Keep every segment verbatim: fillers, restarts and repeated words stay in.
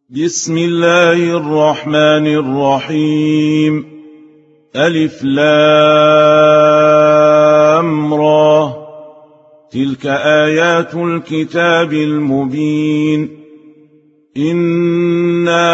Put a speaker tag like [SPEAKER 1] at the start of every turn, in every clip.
[SPEAKER 1] بسم الله الرحمن الرحيم. ألف لام را. تلك آيات الكتاب المبين. إنا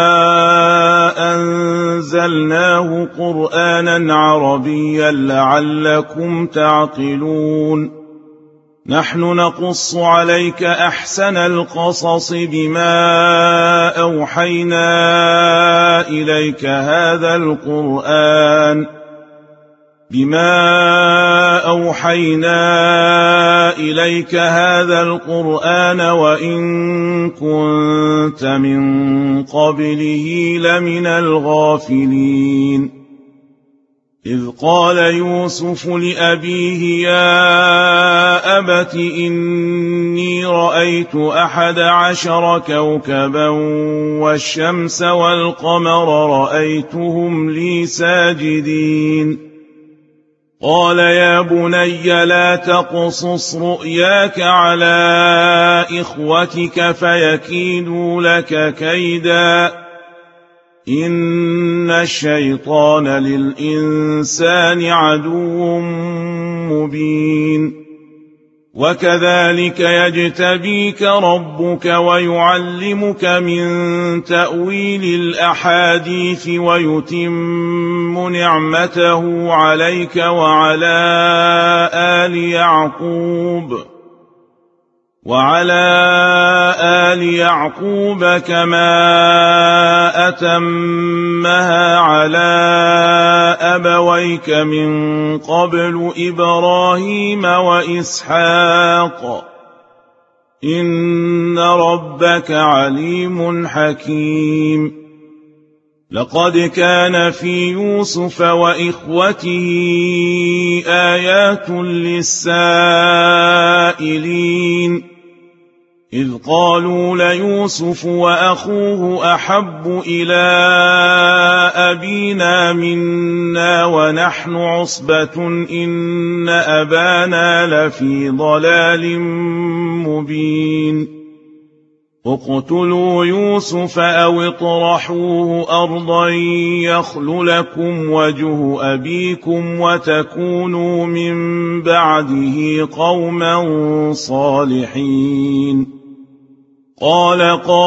[SPEAKER 1] أنزلناه قرآنا عربيا لعلكم تعقلون. نحن نقص عليك أحسن القصص بما أوحينا إليك هذا القرآن بما أوحينا إليك هذا القرآن وإن كنت من قبله لمن الغافلين. إذ قال يوسف لأبيه يا أبت إني رأيت أحد عشر كوكبا والشمس والقمر رأيتهم لي ساجدين. قال يا بني لا تقصص رؤياك على إخوتك فيكيدوا لك كيدا إن الشيطان للإنسان عدو مبين. وكذلك يجتبيك ربك ويعلمك من تأويل الأحاديث ويتم نعمته عليك وعلى آل يعقوب وعلى آل يعقوب كما أتمها على أبويك من قبل إبراهيم وإسحاق إن ربك عليم حكيم. لقد كان في يوسف وإخوته آيات للسائلين إذ قالوا ليوسف وأخوه أحب إلى أبينا منا ونحن عصبة إن أبانا لفي ضلال مبين. اقتلوا يوسف أو اطرحوه أرضا يخل لكم وجه أبيكم وتكونوا من بعده قوما صالحين. قال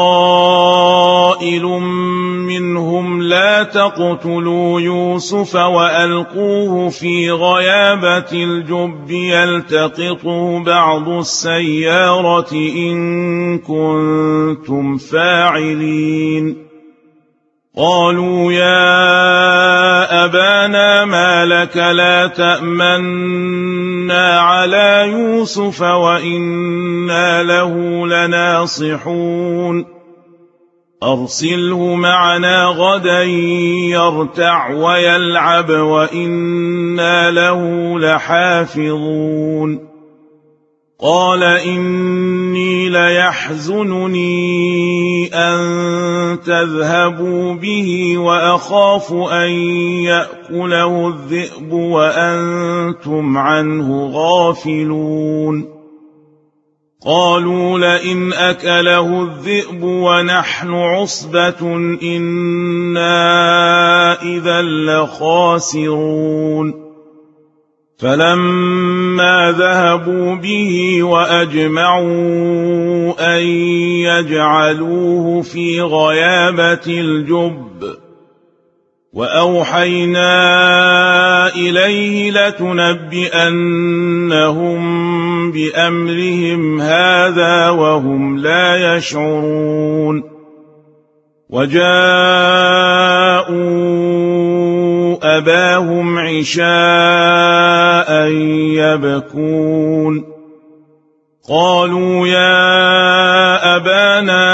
[SPEAKER 1] قائل منهم لا تقتلوا يوسف وألقوه في غيابة الجب يلتقطه بعض السيارة إن كنتم فاعلين. قالوا يا أبانا ما لك لا تأمنا على يوسف وإنا له لناصحون. أرسله معنا غدا يرتع ويلعب وإنا له لحافظون. قال إني ليحزنني أن تذهبوا به وأخاف أن يأكله الذئب وأنتم عنه غافلون. قالوا لئن أكله الذئب ونحن عصبة إنا إذا لخاسرون. فلما ذهبوا به وأجمعوا أن يجعلوه في غيابة الجب وأوحينا إليه لتنبئنهم بأمرهم هذا وهم لا يشعرون. وجاءوا أباهم عشاء يبكون. قالوا يا أبانا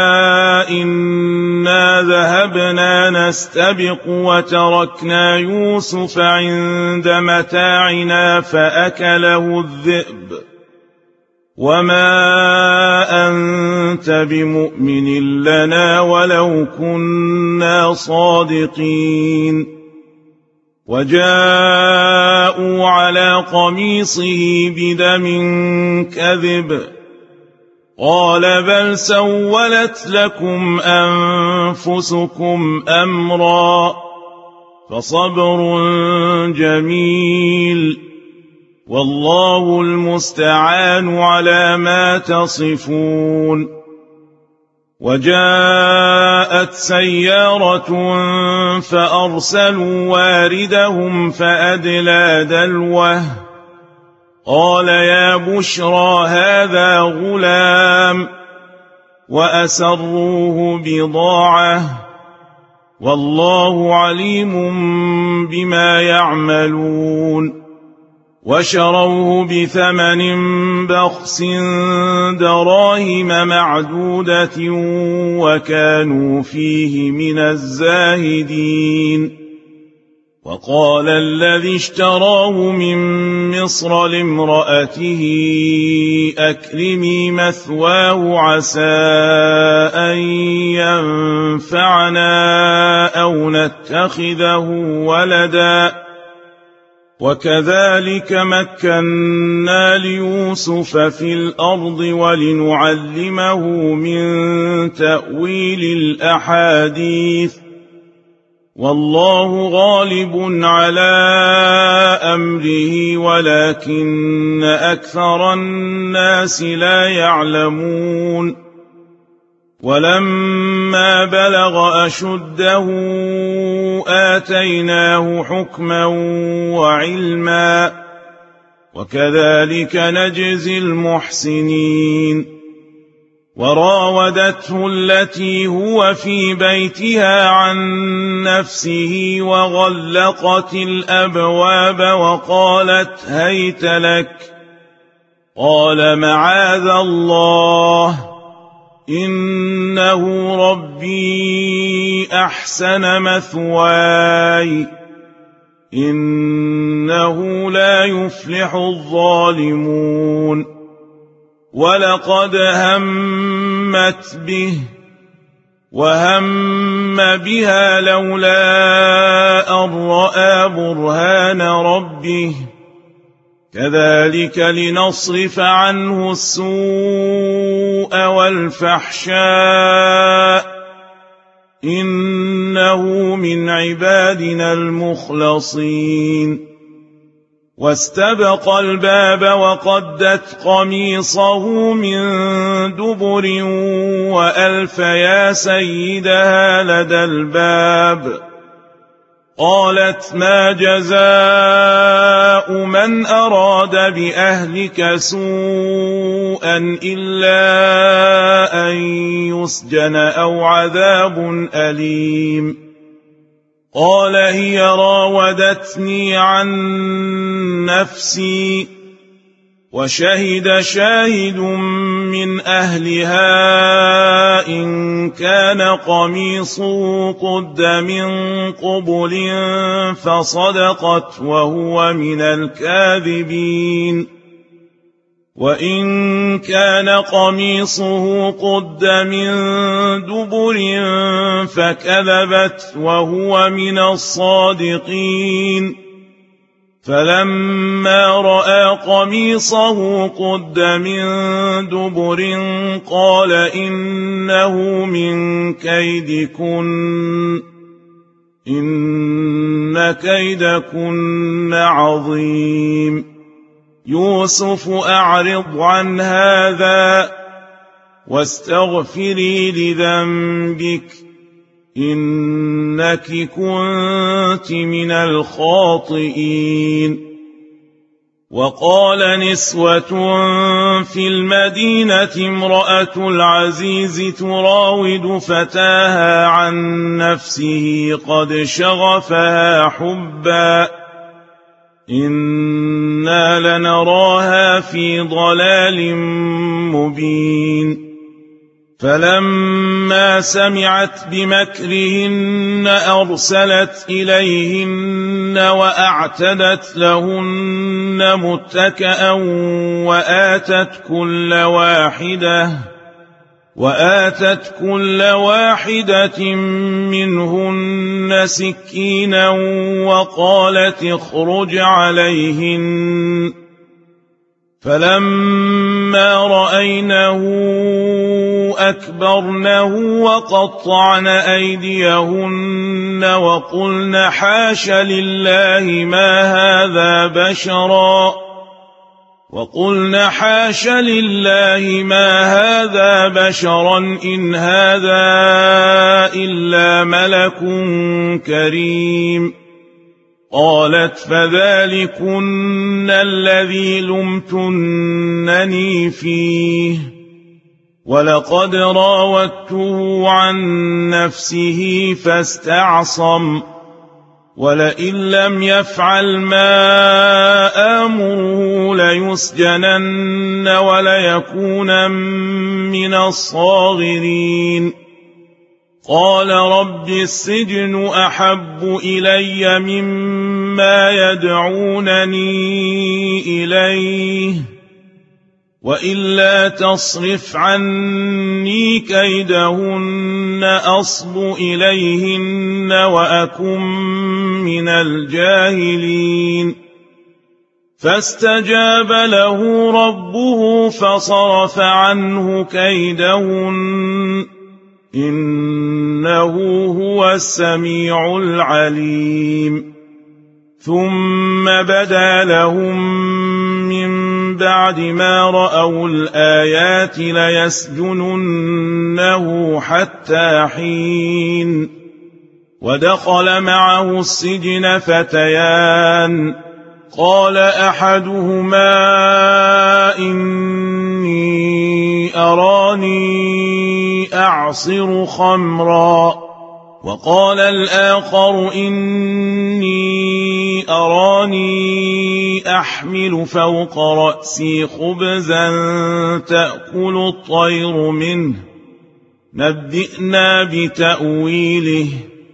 [SPEAKER 1] إنا ذهبنا نستبق وتركنا يوسف عند متاعنا فأكله الذئب وما أنت بمؤمن لنا ولو كنا صادقين. وجاءوا على قميصه بدم كذب قال بل سولت لكم أنفسكم أمرا فصبر جميل والله المستعان على ما تصفون. وجاءت سيارة فأرسلوا واردهم فأدلى دلوه قال يا بشرى هذا غلام وأسروه بضاعة والله عليم بما يعملون. وشروه بثمن بخس دراهم معدودة وكانوا فيه من الزاهدين. وقال الذي اشتراه من مصر لامرأته أكرمي مثواه عسى أن ينفعنا أو نتخذه ولدا وكذلك مكنا ليوسف في الأرض ولنعلمه من تأويل الأحاديث والله غالب على أمره ولكن أكثر الناس لا يعلمون. ولما بلغ أشده آتيناه حكما وعلما وكذلك نجزي المحسنين. وراودته التي هو في بيتها عن نفسه وغلقت الأبواب وقالت هيت لك قال معاذ الله إنه ربي أحسن مثواي إنه لا يفلح الظالمون. ولقد همت به وهم بها لولا أن رأى برهان ربه كذلك لنصرف عنه السوء والفحشاء إنه من عبادنا المخلصين. واستبق الباب وقدت قميصه من دبر وألف يا سيدها لدى الباب قالت ما جزاء من أراد بأهلك سوءا إلا أن يسجن أو عذاب أليم. قال هي راودتني عن نفسي وشهد شاهد من أهلها إن كان قميصه قد من قبل فصدقت وهو من الكاذبين وإن كان قميصه قد من دبر فكذبت وهو من الصادقين. فلما رأى قميصه قد من دبر قال إنه من كيدكن إن كيدكن عظيم. يوسف أعرض عن هذا واستغفري لذنبك إنك كنت من الخاطئين. وقال نسوة في المدينة امرأة العزيز تراود فتاها عن نفسه قد شغفها حبا إنا لنراها في ضلال مبين. فلما سمعت بمكرهن أرسلت إليهن وأعتدت لهن متكأ وآتت كل واحدة وآتت كل واحدة منهن سكينا وقالت اخرج عليهن فلما رأينه أكبرنه وقطعن أيديهن وقلن حاش لله ما هذا بشرا وقلن حاش لله ما هذا بشرا إن هذا إلا ملك كريم. قالت فذلكن الذي لمتنني فيه ولقد راودته عن نفسه فاستعصم ولئن لم يفعل ما آمره ليسجنن وليكونن من الصاغرين. قال رب السجن أحب إلي مما يدعونني إليه وإلا تصرف عني كيدهن أصب إليهن وأكن من الجاهلين. فاستجاب له ربه فصرف عنه كيدهن إنه هو السميع العليم. ثم بدا لهم من بعد ما رأوا الآيات ليسجننه حتى حين. ودخل معه السجن فتيان قال أحدهما إني أراني أعصر خمرا وقال الآخر إني أراني أحمل فوق رأسي خبزا تأكل الطير منه نبئنا بتأويله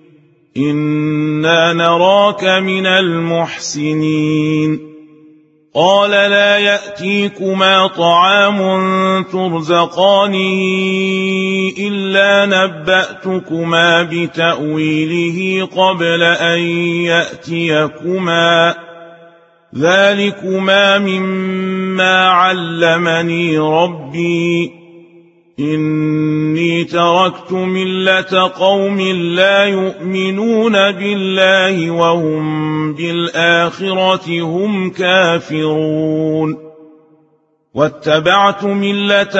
[SPEAKER 1] إنا نراك من المحسنين. قال لا يأتيكما طعام ترزقانه إلا نبأتكما بتأويله قبل أن يأتيكما ذلكما مما علمني ربي إني تركت ملة قوم لا يؤمنون بالله وهم بالآخرة هم كافرون. واتبعت ملة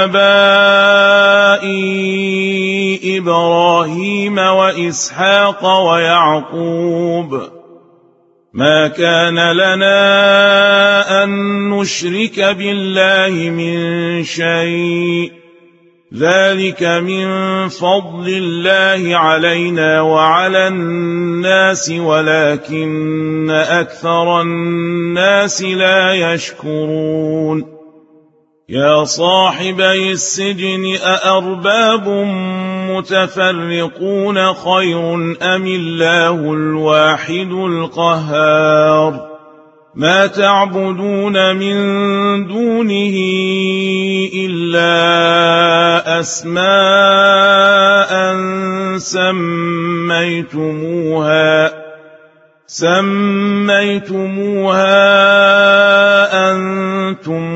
[SPEAKER 1] آبائي إبراهيم وإسحاق ويعقوب ما كان لنا أن نشرك بالله من شيء ذلك من فضل الله علينا وعلى الناس ولكن أكثر الناس لا يشكرون. يا صاحبي السجن أأرباب متفرقون خير أم الله الواحد القهار. ما تعبدون من دونه إلا أسماء سميتموها سميتموها أنتم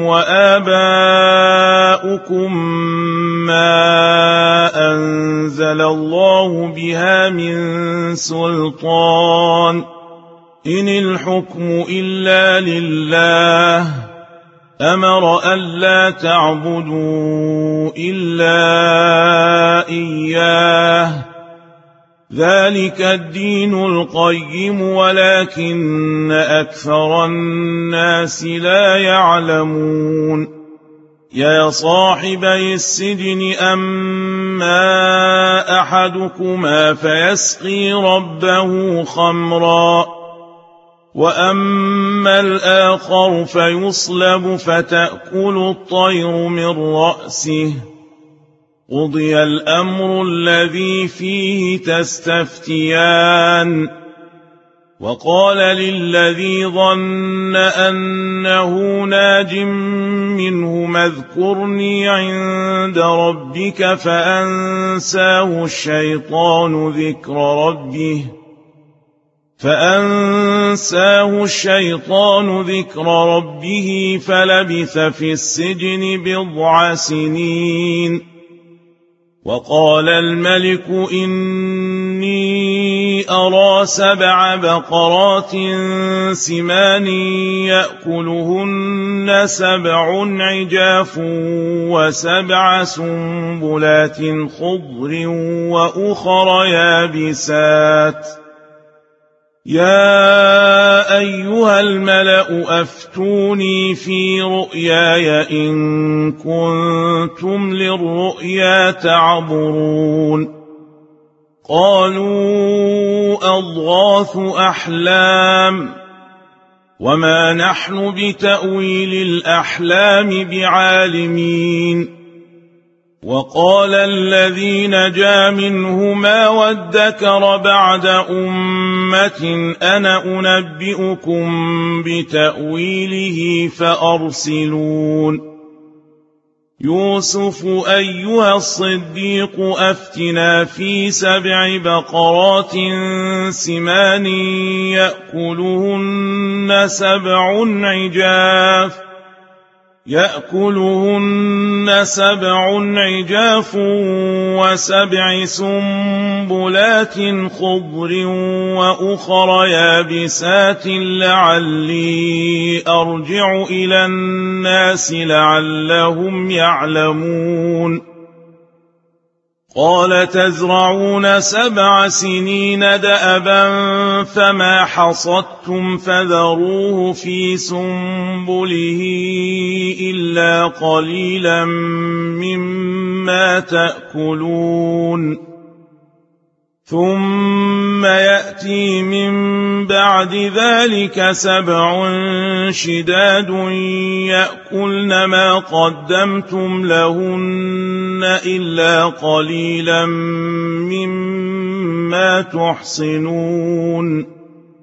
[SPEAKER 1] وآباؤكم ما أنزل الله بها من سلطان إن الحكم إلا لله أمر ألا تعبدوا إلا إياه ذلك الدين القيم ولكن أكثر الناس لا يعلمون. يا صاحبي السجن أما أحدكما فيسقي ربه خمرا وأما الآخر فيصلب فتأكل الطير من رأسه قضي الأمر الذي فيه تستفتيان. وقال للذي ظن أنه ناج منه اذكرني عند ربك فأنساه الشيطان ذكر ربه فأنساه الشيطان ذكر ربه فلبث في السجن بضع سنين. وقال الملك إني أرى سبع بقرات سمان يأكلهن سبع عجاف وسبع سنبلات خضر وأخر يابسات. يا أيها الملأ أفتوني في رؤياي إن كنتم للرؤيا تعبرون. قالوا أضغاث أحلام وما نحن بتأويل الأحلام بعالمين. وقال الذي نجا منهما وادكر بعد أمة أنا أنبئكم بتأويله فأرسلون. يوسف أيها الصديق أفتنا في سبع بقرات سمان يأكلهن سبع عجاف يأكلهن سبع عجاف وسبع سنبلات خضر وأخر يابسات لعلي أرجع إلى الناس لعلهم يعلمون. قال تزرعون سبع سنين دأبا فما حصدتم فذروه في سنبله إلا قليلا مما تأكلون. ثم يأتي من بعد ذلك سبع شداد يأكلن ما قدمتم لهن إلا قليلا مما تحصنون.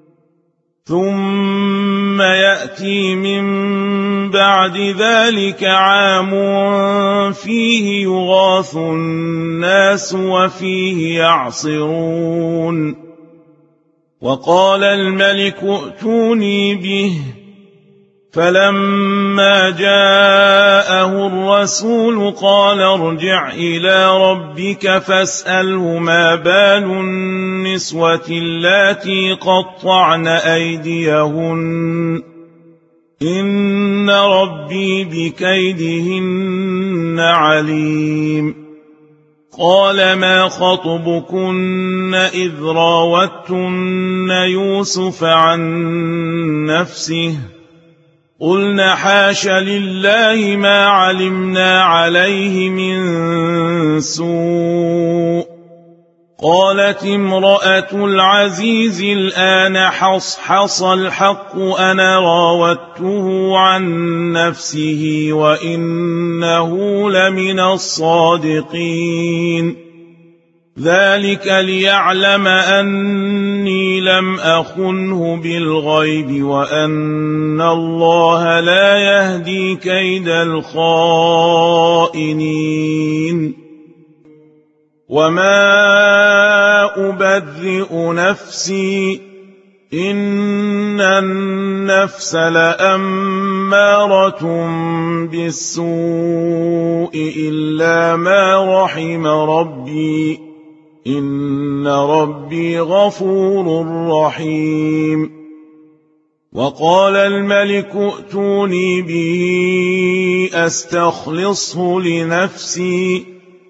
[SPEAKER 1] ثم يأتي من بعد ذلك عام فيه يغاث الناس وفيه يعصرون. وقال الملك ائتوني به فلما جاءه الرسول قال ارجع إلى ربك فاسأله ما بال النسوة اللاتي قطعن أيديهن إن ربي بكيدهن عليم. قال ما خطبكن إذ راوتن يوسف عن نفسه قلنا حاش لله ما علمنا عليه من سوء. قالت امرأة العزيز الآن حصحص الحق أنا راودته عن نفسه وإنه لمن الصادقين. ذلك ليعلم أني لم أخنه بالغيب وأن الله لا يهدي كيد الخائنين. وما أبرئ نفسي إن النفس لأمارة بالسوء إلا ما رحم ربي إن ربي غفور رحيم. وقال الملك ائتوني به أستخلصه لنفسي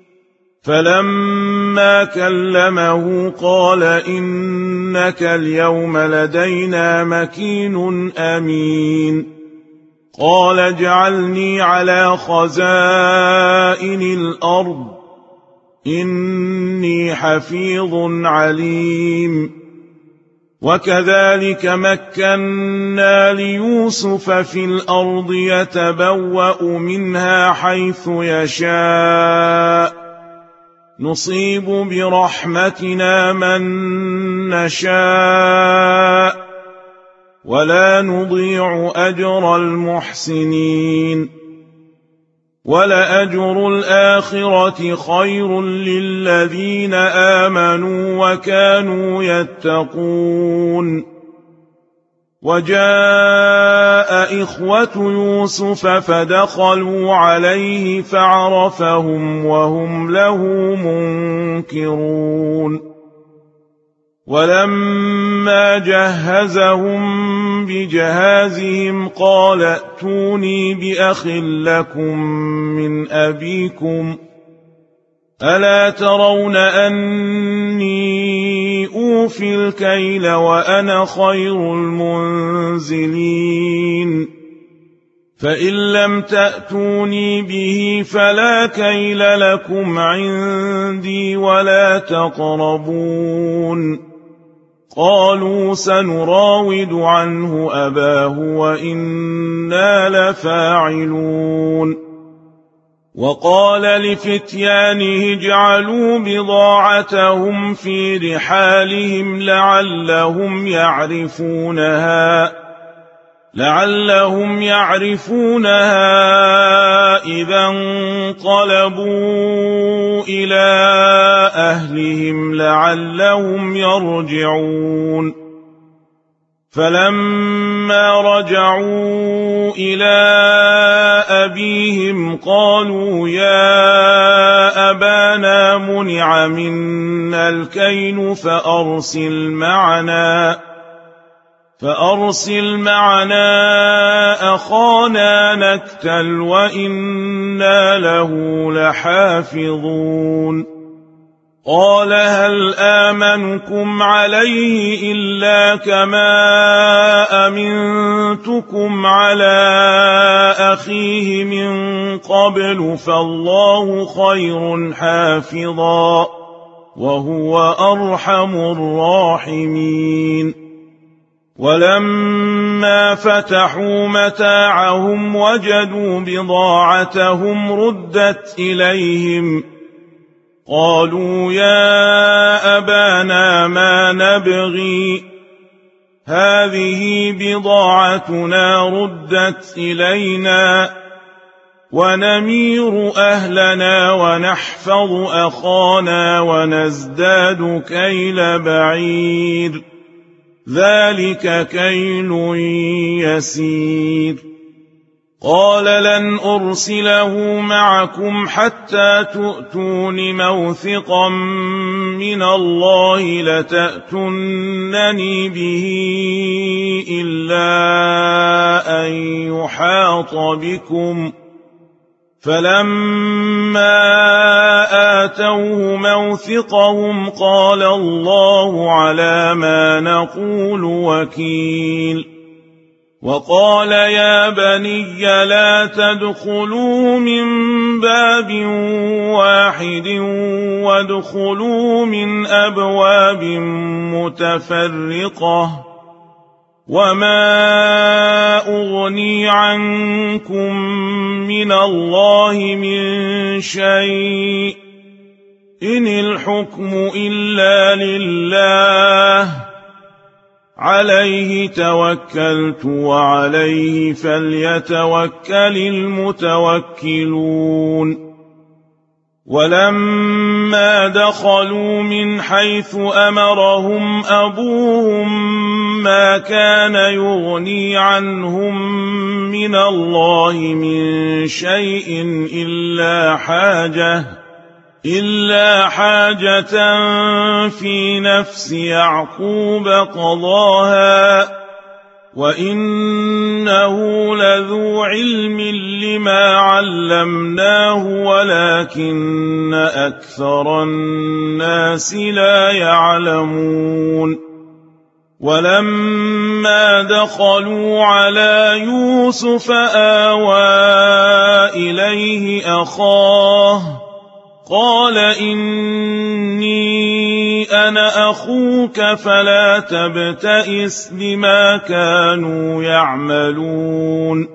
[SPEAKER 1] فلما كلمه قال إنك اليوم لدينا مكين أمين. قال اجعلني على خزائن الأرض إني حفيظ عليم. وكذلك مكنا ليوسف في الأرض يتبوأ منها حيث يشاء نصيب برحمتنا من نشاء ولا نضيع أجر المحسنين. ولأجر الآخرة خير للذين آمنوا وكانوا يتقون. وجاء إخوة يوسف فدخلوا عليه فعرفهم وهم له منكرون. ولما جهزهم بجهازهم قال ائتوني بأخ لكم من أبيكم ألا ترون أني أوفي الكيل وأنا خير المنزلين فإن لم تأتوني به فلا كيل لكم عندي ولا تقربون. قالوا سنراود عنه أباه وإنا لفاعلون. وقال لفتيانه اجعلوا بضاعتهم في رحالهم لعلهم يعرفونها لعلهم يعرفونها إذا انقلبوا إلى أهلهم لعلهم يرجعون. فلما رجعوا إلى أبيهم قالوا يا أبانا منع منا الكيل فأرسل معنا فأرسل معنا أخانا نكتل وإنا له لحافظون. قال هل آمنكم عليه إلا كما أمنتكم على أخيه من قبل فالله خير حافظا وهو أرحم الراحمين. ولما فتحوا متاعهم وجدوا بضاعتهم ردت إليهم قالوا يا أبانا ما نبغي هذه بضاعتنا ردت إلينا ونمير أهلنا ونحفظ أخانا ونزداد كيل بعير ذلك كيل يسير. قال لن أرسله معكم حتى تؤتون موثقا من الله لتأتونني به إلا أن يحاط بكم. فلما آتوه موثقهم قال الله على ما نقول وكيل. وقال يا بني لا تدخلوا من باب واحد وادخلوا من أبواب متفرقة وما أغني عنكم من الله من شيء إن الحكم إلا لله عليه توكلت وعليه فليتوكل المتوكلون. ولما دخلوا من حيث أمرهم أبوهم ما كان يغني عنهم من الله من شيء إلا حاجة إلا حاجة في نفس يعقوب قضاها وإنه لذو علم لما علمناه ولكن أكثر الناس لا يعلمون. ولما دخلوا على يوسف آوى إليه أخاه قال إني أنا أخوك فلا تبتئس بما كانوا يعملون.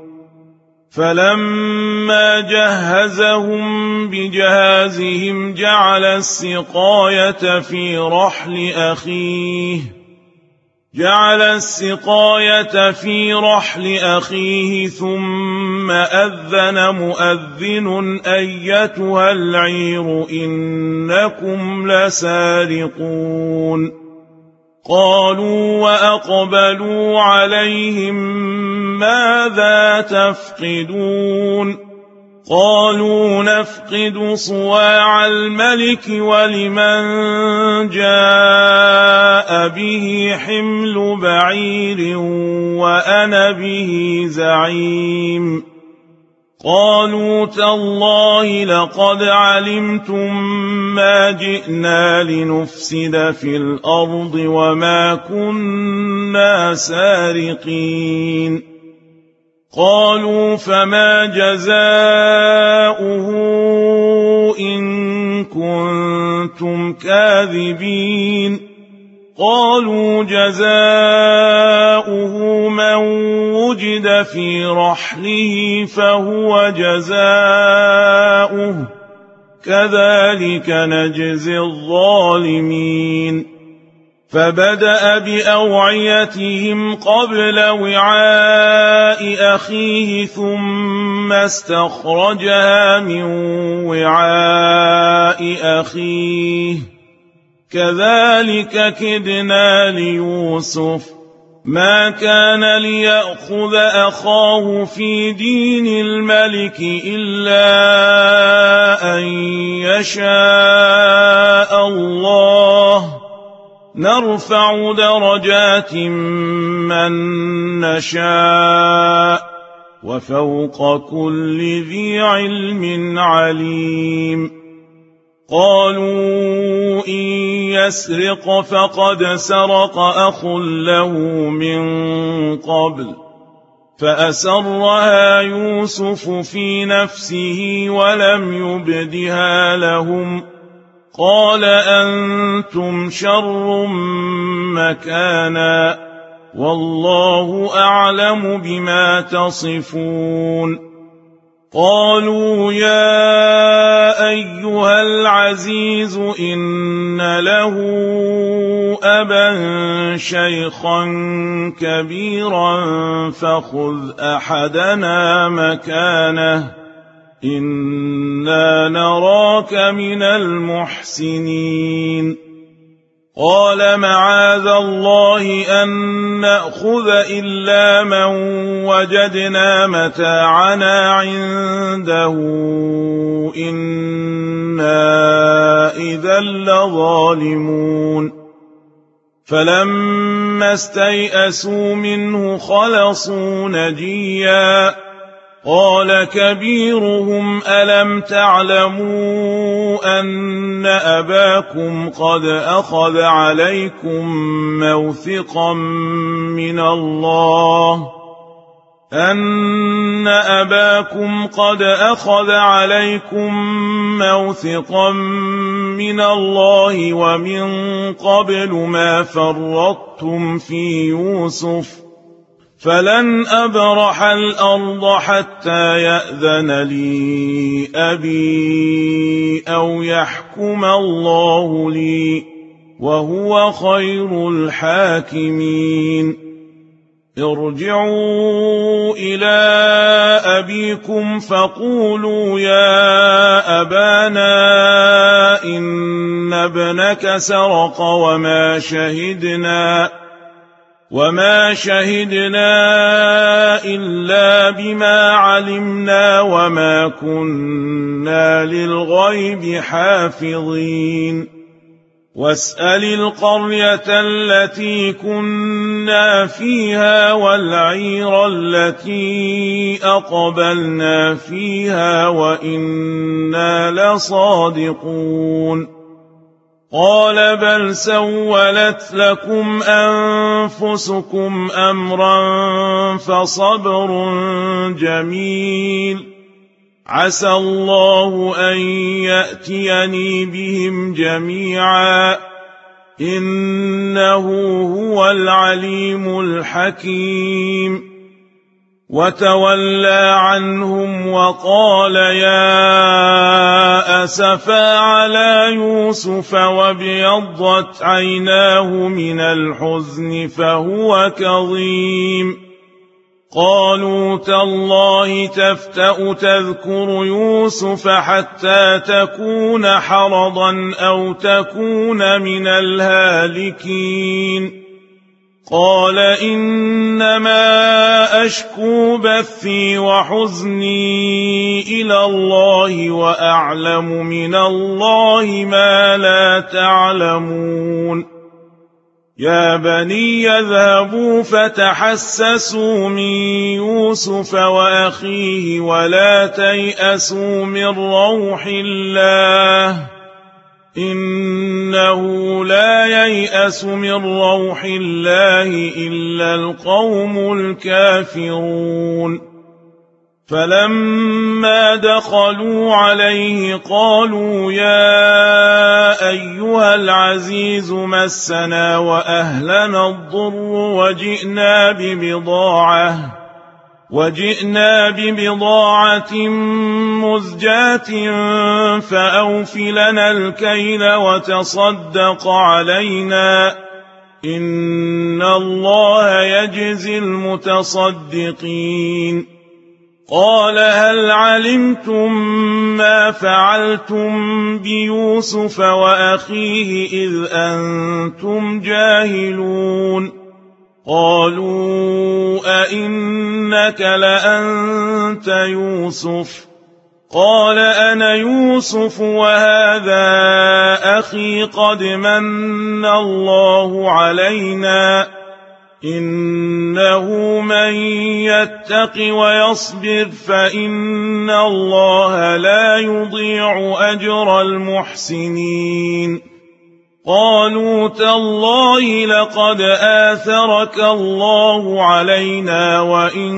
[SPEAKER 1] فلما جهزهم بجهازهم جعل السقاية في رحل أخيه جعل السقاية في رحل أخيه ثم أذن مؤذن أيتها العير إنكم لسارقون قالوا وأقبلوا عليهم ماذا تفقدون قالوا نفقد صواع الملك ولمن جاء به حمل بعير وأنا به زعيم قالوا تالله لقد علمتم ما جئنا لنفسد في الأرض وما كنا سارقين قالوا فما جزاؤه إن كنتم كاذبين قالوا جزاؤه من وجد في رحله فهو جزاؤه كذلك نجزي الظالمين فبدأ بأوعيتهم قبل وعاء أخيه ثم استخرجها من وعاء أخيه كذلك كدنا ليوسف ما كان ليأخذ أخاه في دين الملك إلا أن يشاء الله نرفع درجات من نشاء وفوق كل ذي علم عليم قالوا إن يسرق فقد سرق أخ له من قبل فأسرها يوسف في نفسه ولم يبدها لهم قال أنتم شر مكانا والله أعلم بما تصفون قالوا يا أيها العزيز إن له أبا شيخا كبيرا فخذ أحدنا مكانه إنا نراك من المحسنين قال معاذ الله أن نأخذ إلا من وجدنا متاعنا عنده إنا إذا لظالمون فلما استيئسوا منه خلصوا نجيا قال كبيرهم ألم تعلموا أن أباكم قد أخذ عليكم موثقا من الله أن أباكم قد أخذ عليكم موثقا من الله ومن قبل ما فرطتم في يوسف فلن أبرح الأرض حتى يأذن لي أبي أو يحكم الله لي وهو خير الحاكمين ارجعوا إلى أبيكم فقولوا يا أبانا إن ابنك سرق وما شهدنا وما شهدنا إلا بما علمنا وما كنا للغيب حافظين واسأل القرية التي كنا فيها والعير التي أقبلنا فيها وإنا لصادقون قال بل سولت لكم أنفسكم أمرا فصبر جميل عسى الله أن يأتيني بهم جميعا إنه هو العليم الحكيم وتولى عنهم وقال يا أسفا على يوسف وابيضت عيناه من الحزن فهو كظيم قالوا تالله تفتأ تذكر يوسف حتى تكون حرضا أو تكون من الهالكين قال إنما أشكو بثي وحزني إلى الله وأعلم من الله ما لا تعلمون يا بني يذهبوا فتحسسوا من يوسف وأخيه ولا تيأسوا من روح الله إنه لا ييأس من روح الله إلا القوم الكافرون فلما دخلوا عليه قالوا يا أيها العزيز مسنا وأهلنا الضر وجئنا ببضاعة وجئنا ببضاعة مزجاة فأوف لنا الكيل وتصدق علينا إن الله يجزي المتصدقين قال هل علمتم ما فعلتم بيوسف وأخيه إذ أنتم جاهلون قالوا أئنك لأنت يوسف قال أنا يوسف وهذا أخي قد من الله علينا إنه من يتق ويصبر فإن الله لا يضيع أجر المحسنين قالوا تالله لقد آثرك الله علينا وإن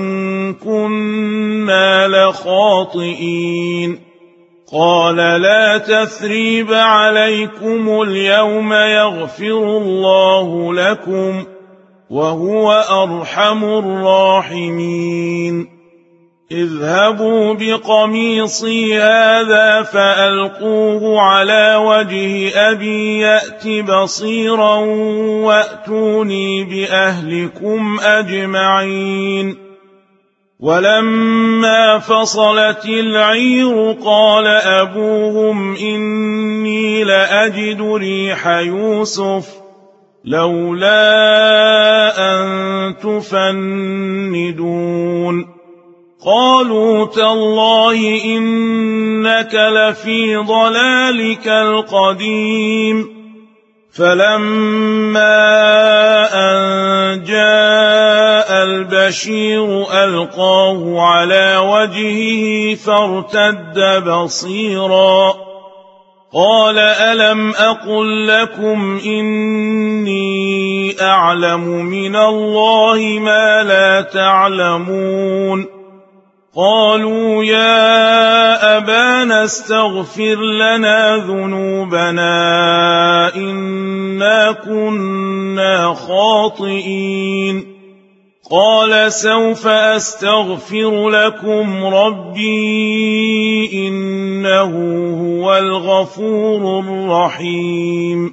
[SPEAKER 1] كنا لخاطئين قال لا تثريب عليكم اليوم يغفر الله لكم وهو أرحم الراحمين اذهبوا بقميصي هذا فألقوه على وجه أبي يأت بصيرا وأتوني بأهلكم أجمعين ولما فصلت العير قال أبوهم إني لأجد ريح يوسف لولا أن تفندون قالوا تالله إنك لفي ضلالك القديم فلما أن جاء البشير ألقاه على وجهه فارتد بصيرا قال ألم أقل لكم إني أعلم من الله ما لا تعلمون قالوا يا أبانا استغفر لنا ذنوبنا إنا كنا خاطئين قال سوف أستغفر لكم ربي إنه هو الغفور الرحيم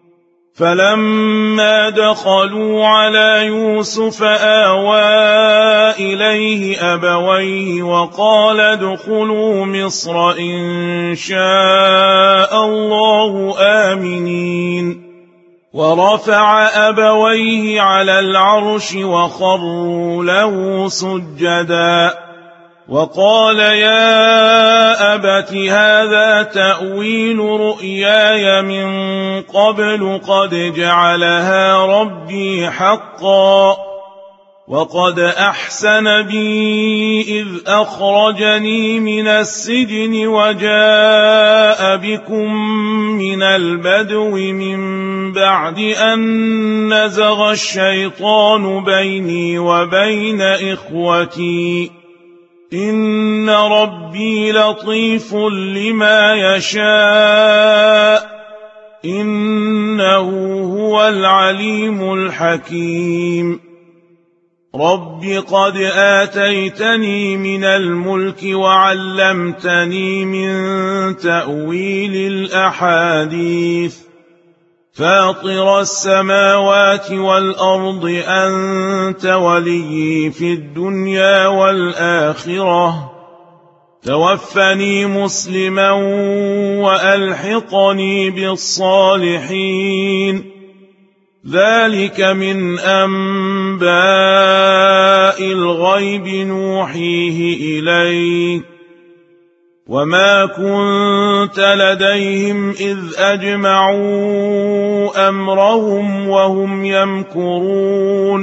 [SPEAKER 1] فلما دخلوا على يوسف آوى إليه أبويه وقال ادخلوا مصر إن شاء الله آمنين ورفع أبويه على العرش وخروا له سجدا وقال يا أبت هذا تأويل رؤياي من قبل قد جعلها ربي حقا وقد أحسن بي إذ أخرجني من السجن وجاء بكم من البدو من بعد أن نزغ الشيطان بيني وبين إخوتي إن ربي لطيف لما يشاء إنه هو العليم الحكيم رب قد آتيتني من الملك وعلمتني من تأويل الأحاديث فاطر السماوات والأرض أنت وليي في الدنيا والآخرة توفني مسلما وألحقني بالصالحين ذلك من أنباء الغيب نوحيه إليك وما كنت لديهم إذ أجمعوا أمرهم وهم يمكرون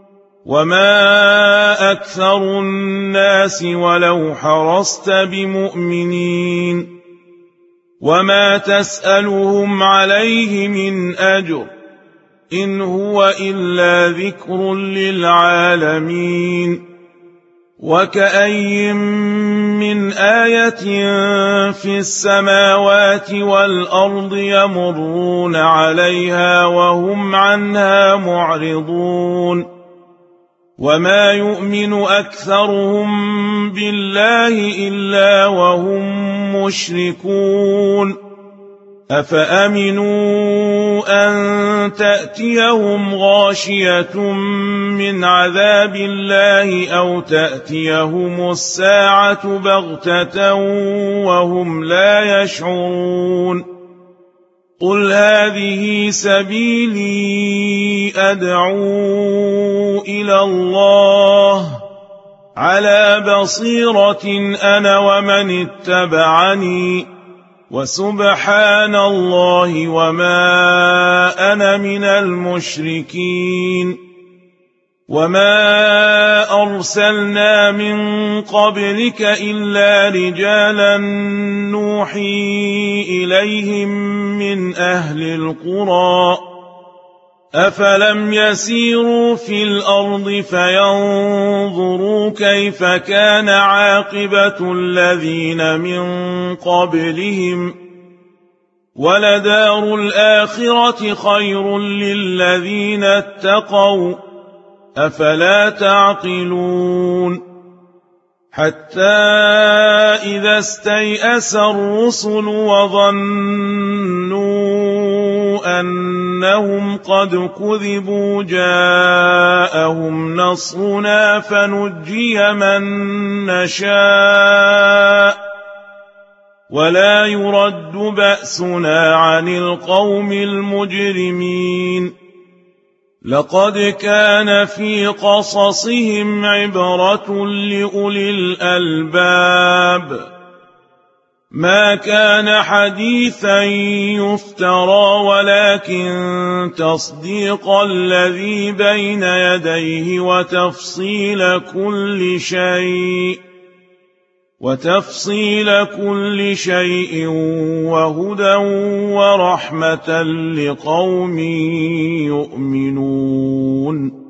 [SPEAKER 1] وما أكثر الناس ولو حرصت بمؤمنين وما تسألهم عليه من أجر إن هو إلا ذكر للعالمين وكأي من آية في السماوات والأرض يمرون عليها وهم عنها معرضون وما يؤمن أكثرهم بالله إلا وهم مشركون أفأمنوا أن تأتيهم غاشية من عذاب الله أو تأتيهم الساعة بغتة وهم لا يشعرون قل هذه سبيلي أدعو إلى الله على بصيرة أنا ومن اتبعني وسبحان الله وما أنا من المشركين وما أرسلنا من قبلك إلا رجالا نوحي إليهم من أهل القرى أفلم يسيروا في الأرض فينظروا كيف كان عاقبة الذين من قبلهم ولدار الآخرة خير للذين اتقوا أفلا تعقلون حتى إذا استيأس الرسل وظنوا أنهم قد كذبوا جاءهم نصرنا فنجي من نشاء ولا يرد بأسنا عن القوم المجرمين لقد كان في قصصهم عبرة لأولي الألباب ما كان حديثا يفترى ولكن تصديق الذي بين يديه وتفصيل كل شيء وتفصيل كل شيء وهدى ورحمة لقوم يؤمنون